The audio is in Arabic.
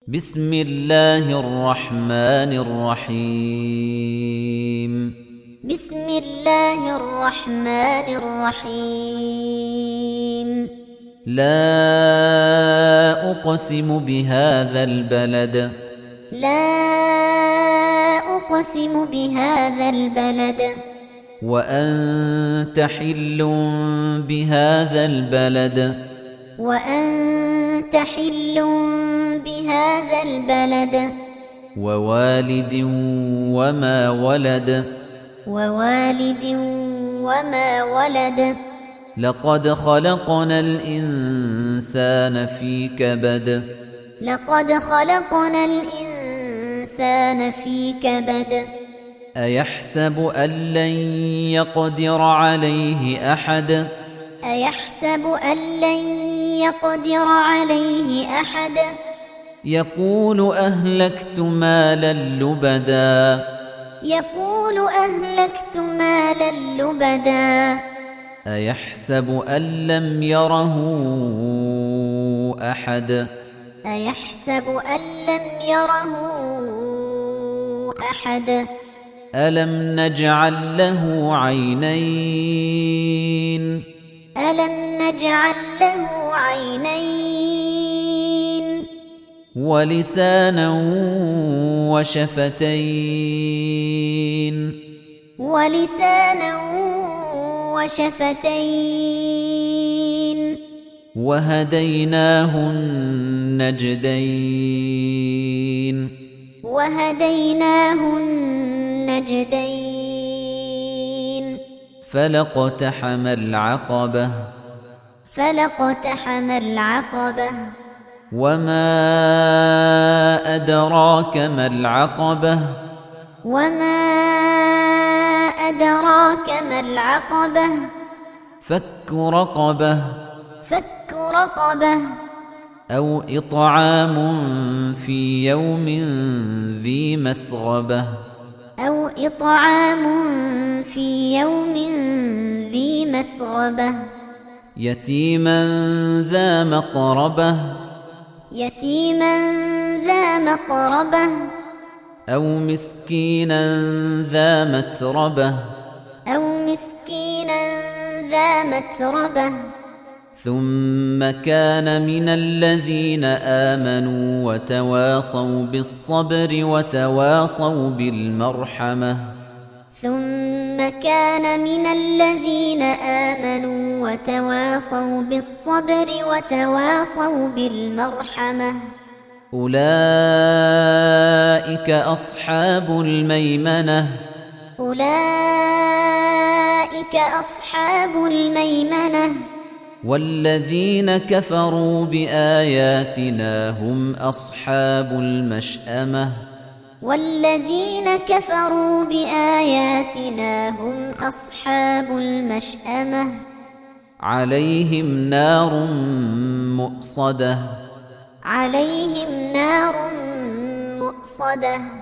بسم الله الرحمن الرحيم بسم الله الرحمن الرحيم لا أقسم بهذا البلد لا أقسم بهذا البلد وأنت حل بهذا البلد وأنت حل بهذا البلد ووالد وما ولد ووالد وما ولد لقد خلقنا الإنسان في كبد لقد خلقنا الإنسان في كبد أيحسب أن لن يقدر عليه أحد أيحسب أن لن يقدر عليه أحد يقول أهلكت مالا لبدا يقول أهلكت مالا لبدا أيحسب أن لم يره أحد أيحسب أن لم يره أحد ألم نجعل له عينين ألم نجعل له عينين ولسانا وشفتين ولسانا وشفتين وهديناه النجدين وهديناه النجدين فلاقتحم العقبة فلاقتحم العقبة وما أدراك ما العقبة وما أدراك ما العقبة فك رقبة فك رقبة أو إطعام في يوم ذي مسغبة أو إطعام في يوم ذي مسغبة يتيما ذا مقربة يتيما ذا مقربة أو مسكينا ذا متربة أو مسكينا ذا متربة ثم كان من الذين آمنوا وتواصوا بالصبر وتواصوا بالمرحمة ثم كان من الذين آمنوا وتواصوا بالصبر وتواصوا بالمرحمة أولئك أصحاب الميمنة أولئك أصحاب الميمنة والذين كفروا بآياتنا هم أصحاب المشأمة والذين كفروا بآياتنا هم أصحاب المشأمة عليهم نار مؤصدة عليهم نار مؤصدة